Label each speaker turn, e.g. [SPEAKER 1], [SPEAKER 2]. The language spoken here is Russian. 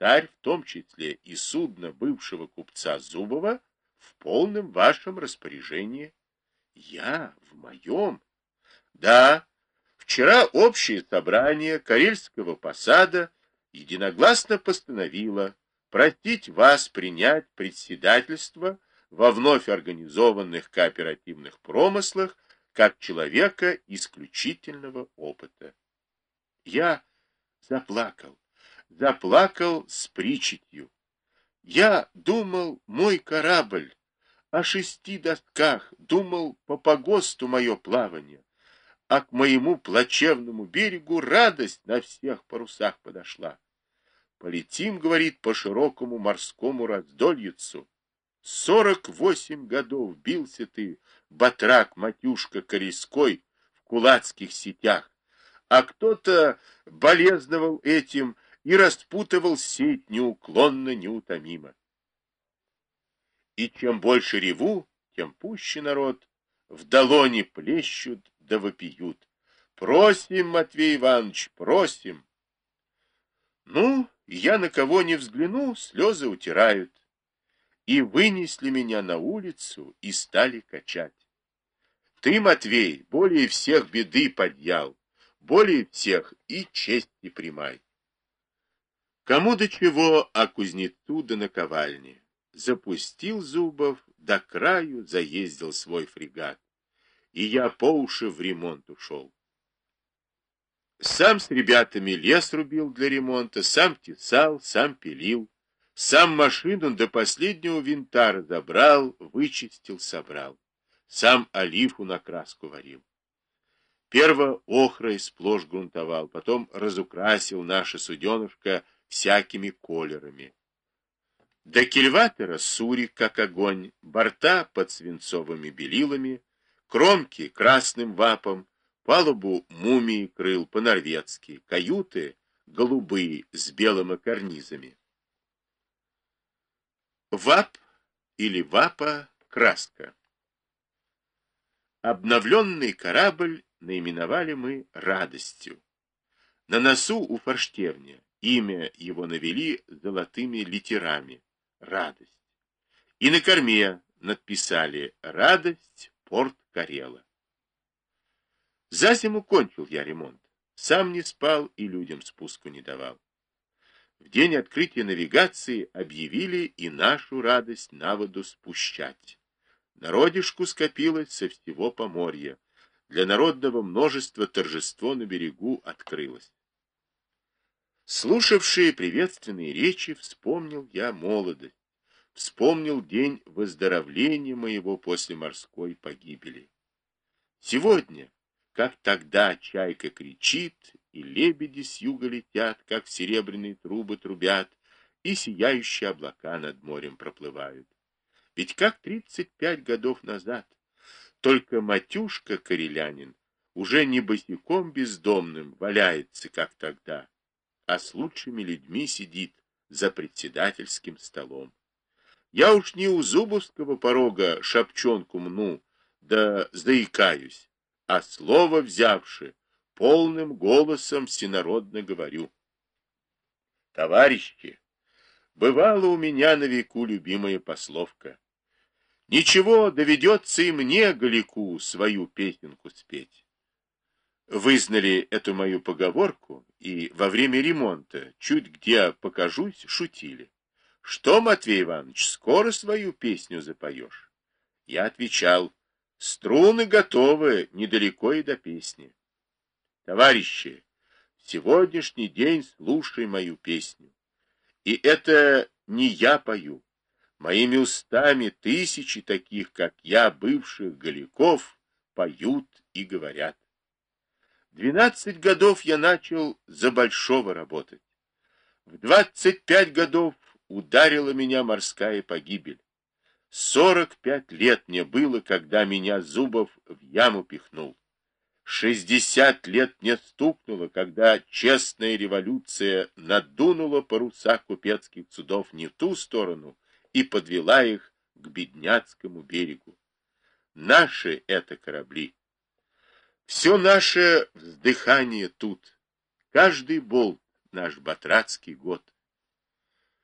[SPEAKER 1] инвентарь, в том числе и судно бывшего купца Зубова, в полном вашем распоряжении. Я в моем? Да, вчера общее собрание Карельского посада единогласно постановило просить вас принять председательство во вновь организованных кооперативных промыслах как человека исключительного опыта. Я заплакал, заплакал с причетью. Я думал, мой корабль о 6 досках, думал по погосту мое плавание, а к моему плачевному берегу радость на всех парусах подошла. Полетим, говорит, по широкому морскому раздольицу. 48 годов бился ты, батрак, матюшка Корейской, в кулацких сетях, а кто-то болезновал этим и распутывал сеть неуклонно, неутомимо. И чем больше реву, тем пуще народ в долони плещут да вопиют. Просим, Матвей Иванович, просим. Ну, я на кого не взгляну, слезы утирают. И вынесли меня на улицу и стали качать. Ты, Матвей, более всех беды подъял, более всех и чести примай. Кому до чего, а кузнецу да наковальне. Запустил Зубов, до краю заездил свой фрегат, и я по уши в ремонт ушел. Сам с ребятами лес рубил для ремонта, сам тесал, сам пилил, сам машину до последнего винта разобрал, вычистил, собрал, сам оливку на краску варил. Перво охрой сплошь грунтовал, потом разукрасил наше суденышко всякими колерами. До кильватера сурик, как огонь, борта под свинцовыми белилами, кромки красным вапом, палубу мумии крыл по-норвежски, каюты голубые с белыми карнизами. Вап или вапа — краска. Обновленный корабль наименовали мы «Радостью». На носу у форштевня имя его навели золотыми литерами «Радость». И на корме надписали «Радость, порт Карела». За зиму кончил я ремонт. Сам не спал и людям спуску не давал. В день открытия навигации объявили и нашу радость на воду спущать. Народишку скопилось со всего Поморья. Для народного множества торжество на берегу открылось. Слушавшие приветственные речи, вспомнил я молодость, вспомнил день выздоровления моего после морской погибели. Сегодня, как тогда, чайка кричит, и лебеди с юга летят, как серебряные трубы трубят, и сияющие облака над морем проплывают. Ведь как 35 годов назад, только матюшка Карелянин уже не босиком бездомным валяется, как тогда, а с лучшими людьми сидит за председательским столом. Я уж не у Зубовского порога шапчонку мну, да заикаюсь, а слово взявши, полным голосом всенародно говорю. Товарищи, бывала у меня на веку любимая пословка. Ничего, доведется и мне, Галику, свою песенку спеть. Вы знали эту мою поговорку, и во время ремонта, чуть где покажусь, шутили. Что, Матвей Иванович, скоро свою песню запоешь? Я отвечал, струны готовы, недалеко и до песни. Товарищи, в сегодняшний день слушай мою песню. И это не я пою. Моими устами тысячи таких, как я, бывших галиков, поют и говорят. 12 годов я начал за большого работать. В 25 годов ударила меня морская погибель. 45 лет мне было, когда меня Зубов в яму пихнул. 60 лет мне стукнуло, когда честная революция надунула паруса купецких судов не в ту сторону и подвела их к бедняцкому берегу. Наши это корабли. Все наше вздыхание тут. Каждый болт наш батрацкий год.